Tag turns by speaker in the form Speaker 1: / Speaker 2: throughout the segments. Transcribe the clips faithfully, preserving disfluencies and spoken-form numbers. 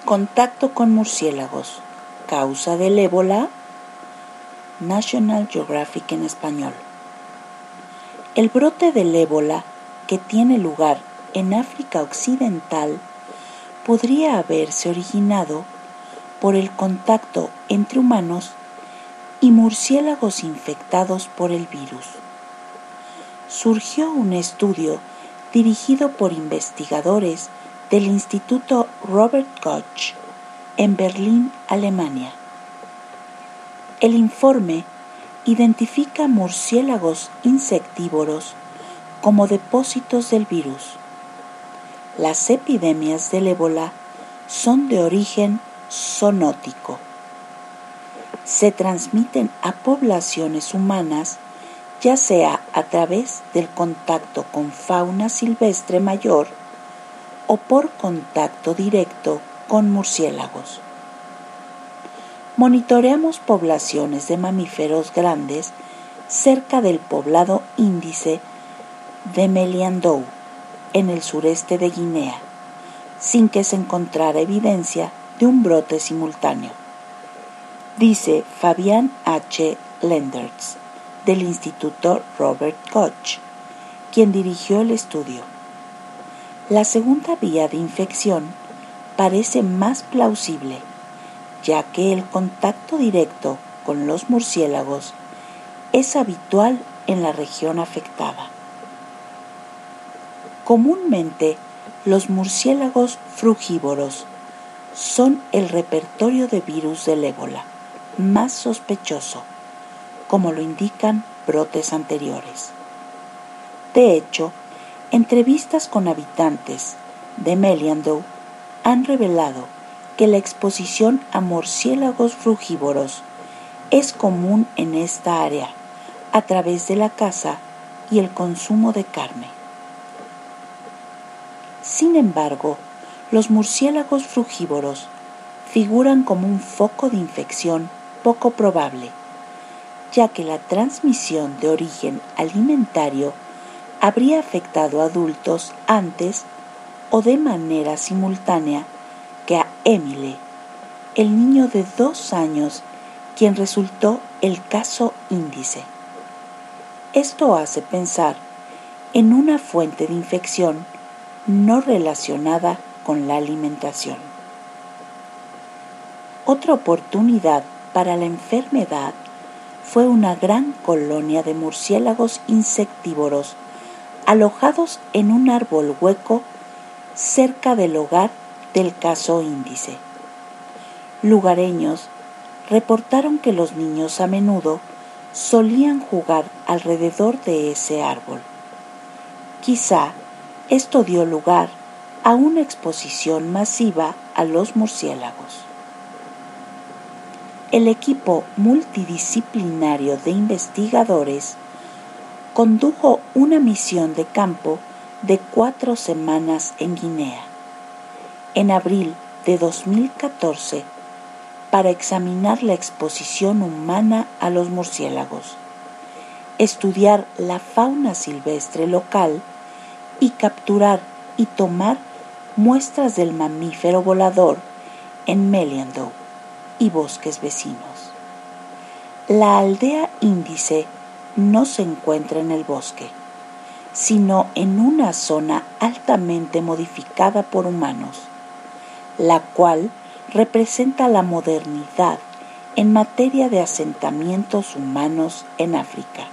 Speaker 1: Contacto con murciélagos. Causa del ébola. National Geographic en español. El brote del ébola, que tiene lugar en África Occidental, podría haberse originado por el contacto entre humanos y murciélagos infectados por el virus. Surgió un estudio dirigido por investigadores del Instituto Robert Koch en Berlín, Alemania. El informe identifica murciélagos insectívoros como depósitos del virus. Las epidemias del ébola son de origen zoonótico. Se transmiten a poblaciones humanas, ya sea a través del contacto con fauna silvestre mayor o por contacto directo con murciélagos. Monitoreamos poblaciones de mamíferos grandes cerca del poblado índice de Meliandou, en el sureste de Guinea, sin que se encontrara evidencia de un brote simultáneo, dice Fabian H. Lendertz, del Instituto Robert Koch, quien dirigió el estudio. La segunda vía de infección parece más plausible, ya que el contacto directo con los murciélagos es habitual en la región afectada. Comúnmente, los murciélagos frugívoros son el repertorio de virus del ébola más sospechoso, como lo indican brotes anteriores. De hecho, entrevistas con habitantes de Meliandou han revelado que la exposición a murciélagos frugívoros es común en esta área a través de la caza y el consumo de carne. Sin embargo, los murciélagos frugívoros figuran como un foco de infección poco probable, ya que la transmisión de origen alimentario habría afectado a adultos antes o de manera simultánea que a Emile, el niño de dos años, quien resultó el caso índice. Esto hace pensar en una fuente de infección no relacionada con la alimentación. Otra oportunidad para la enfermedad fue una gran colonia de murciélagos insectívoros alojados en un árbol hueco cerca del hogar del caso índice. Lugareños reportaron que los niños a menudo solían jugar alrededor de ese árbol. Quizá esto dio lugar a una exposición masiva a los murciélagos. El equipo multidisciplinario de investigadores condujo una misión de campo de cuatro semanas en Guinea, en abril de dos mil catorce, para examinar la exposición humana a los murciélagos, estudiar la fauna silvestre local y capturar y tomar muestras del mamífero volador en Meliandou y bosques vecinos. La aldea índice no se encuentra en el bosque, sino en una zona altamente modificada por humanos, la cual representa la modernidad en materia de asentamientos humanos en África.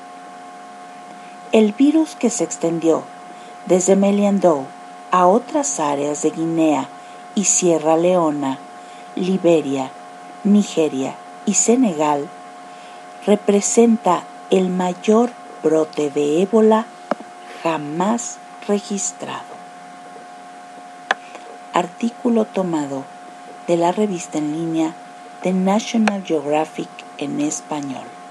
Speaker 1: El virus que se extendió desde Meliandou a otras áreas de Guinea y Sierra Leona, Liberia, Nigeria y Senegal representa el mayor brote de ébola jamás registrado. Artículo tomado de la revista en línea de National Geographic en español.